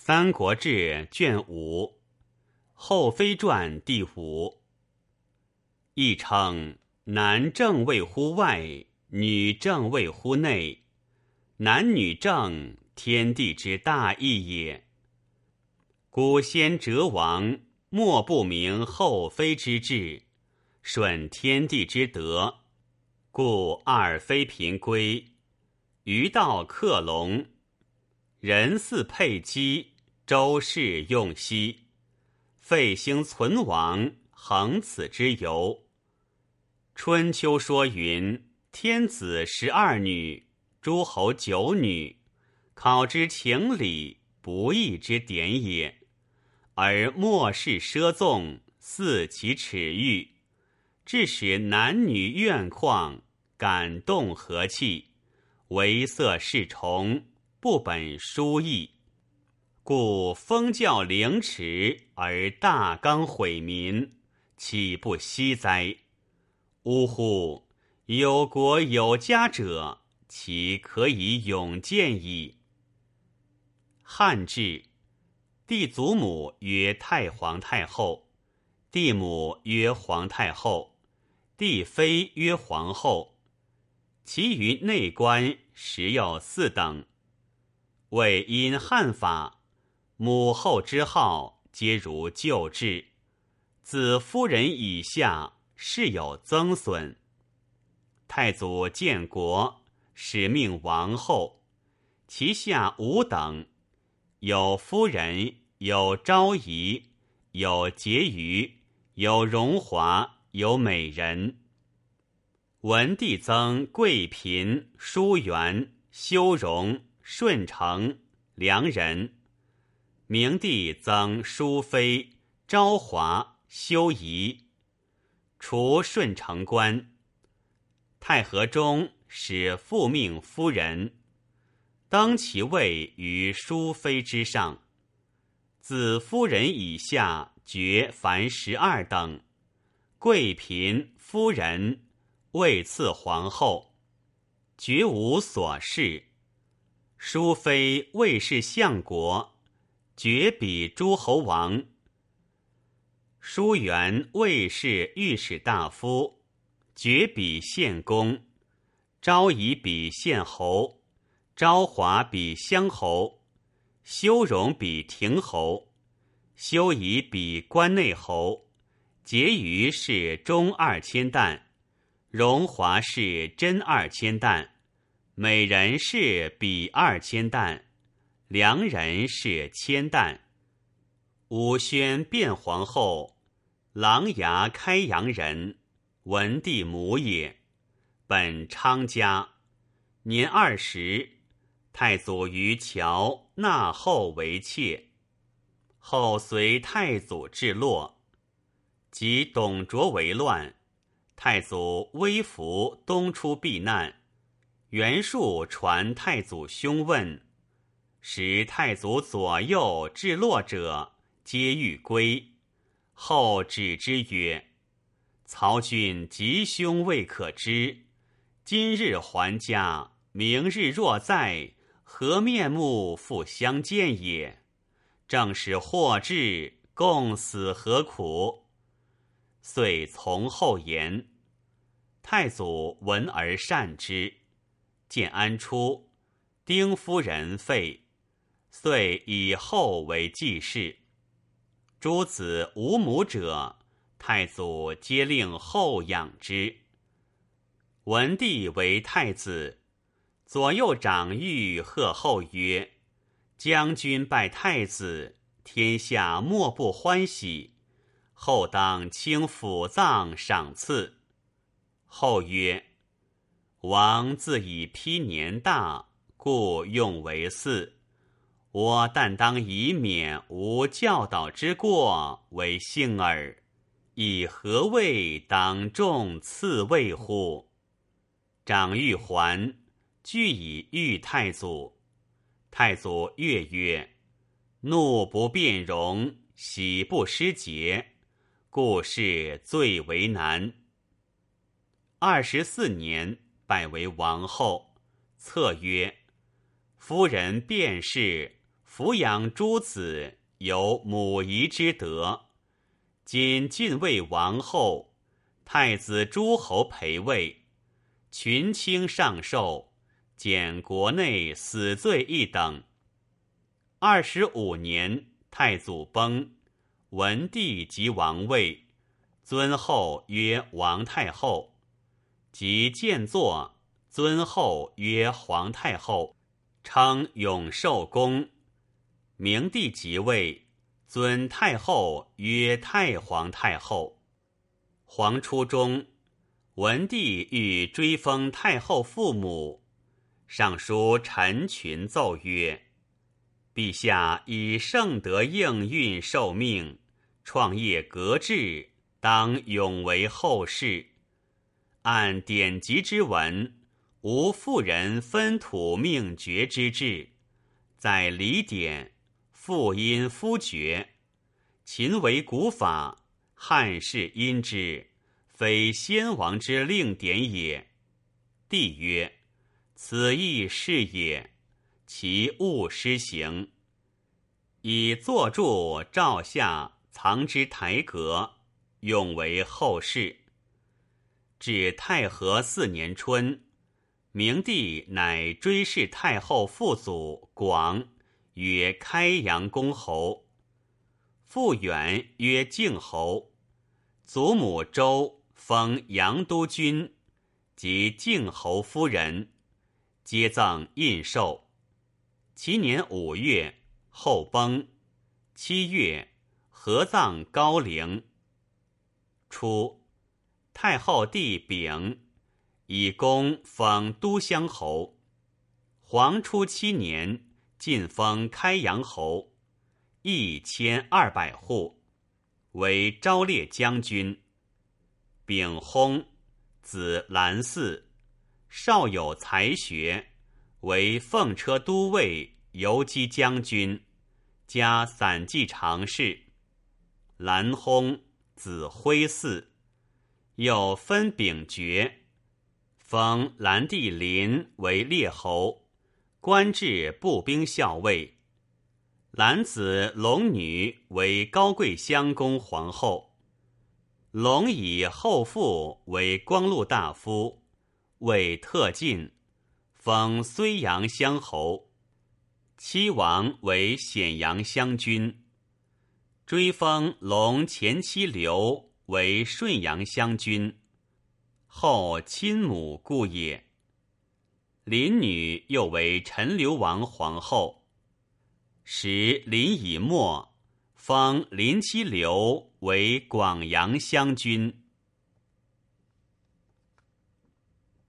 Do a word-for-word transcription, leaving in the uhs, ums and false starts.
三国志》卷五，后妃传第五。亦称男正位乎外，女正位乎内。男女正，天地之大义也。古先哲王，莫不明后妃之志，顺天地之德，故二妃嫔归，余道克隆。人祀佩姬，周氏用兮，废兴存亡，恒此之由。春秋说云：天子十二女，诸侯九女，考之情理，不义之典也。而末世奢纵，肆其耻欲，致使男女怨旷，感动和气，为色侍从，不本书义。故封教凌迟，而大纲毁民，岂不惜哉？呜呼！有国有家者，其可以永见矣。汉制，帝祖母曰太皇太后，帝母曰皇太后，帝妃曰皇后，其余内官实有四等。谓因汉法，母后之号皆如旧制，自夫人以下事有增损。太祖建国，始命王后，其下五等，有夫人，有昭仪，有婕妤，有荣华，有美人。文帝增贵嫔、淑媛、修容、顺承、良人。明帝增淑妃、昭华、修仪。除顺承官。太和中使复命夫人，登其位于淑妃之上。自夫人以下爵凡十二等，贵嫔、夫人位次皇后，绝无所事。淑妃位是相国，爵比诸侯王。淑媛位是御史大夫，爵比献公。昭仪比献侯，昭华比乡侯，修容比亭侯，修仪比关内侯，婕妤是中二千石，荣华是真二千石，美人是比二千石，良人是千石。武宣变皇后，琅琊开阳人，文帝母也，本昌家。年二十，太祖于桥纳后为妾。后随太祖至洛，及董卓为乱，太祖微服东出避难，袁术传太祖兄问，时太祖左右至洛者，皆欲归。后止之曰：曹军吉凶未可知，今日还家，明日若在，何面目复相见也？正是祸至，共死何苦？遂从后言。太祖闻而善之。建安初，丁夫人废，遂以后为继室。诸子无母者，太祖皆令后养之。文帝为太子，左右长御贺后曰：将军拜太子，天下莫不欢喜，后当清府葬赏赐。后曰：王自以丕年大，故用为嗣，我但当以免无教导之过为幸耳，以何谓当众赐位乎？长欲还，俱以御太祖。太祖悦曰：怒不辩容，喜不失节，故事最为难。二十四年，拜为王后。策曰：夫人便是抚养诸子，有母仪之德。今晋魏王后，太子诸侯陪位，群卿上寿，减国内死罪一等。二十五年，太祖崩，文帝即王位，尊后曰王太后。即建作，尊后曰皇太后，称永寿宫。明帝即位，尊太后曰太皇太后。皇初中，文帝欲追封太后父母，上书陈群奏曰：陛下以圣德应运受命，创业革制，当永为后世。按典籍之文，无妇人分土命爵之制，在礼典，妇因夫爵。秦为古法，汉氏因之，非先王之令典也。帝曰：此亦是也，其勿施行。以坐柱照下，藏之台阁，用为后世。至太和四年春，明帝乃追谥太后父祖广，曰开阳公侯，父远曰靖侯，祖母周封阳都君及靖侯夫人，皆赠印绶。其年五月，后崩。七月，合葬高陵。初，太后弟丙以功封都乡侯。黄初七年，晋封开阳侯，邑千二百户，为昭烈将军。丙薨，子兰嗣，少有才学，为奉车都尉、游击将军，加散骑常侍。兰薨，子辉嗣，又分丙爵，封兰弟林为列侯，官至步兵校尉。兰子龙女为高贵襄公皇后。龙以后父为光禄大夫，为特进，封睢阳乡侯。七王为显阳乡君，追封龙前妻刘为顺阳乡君，后亲母故也。林女又为陈留王皇后。时林以末，封林妻刘为广阳乡君。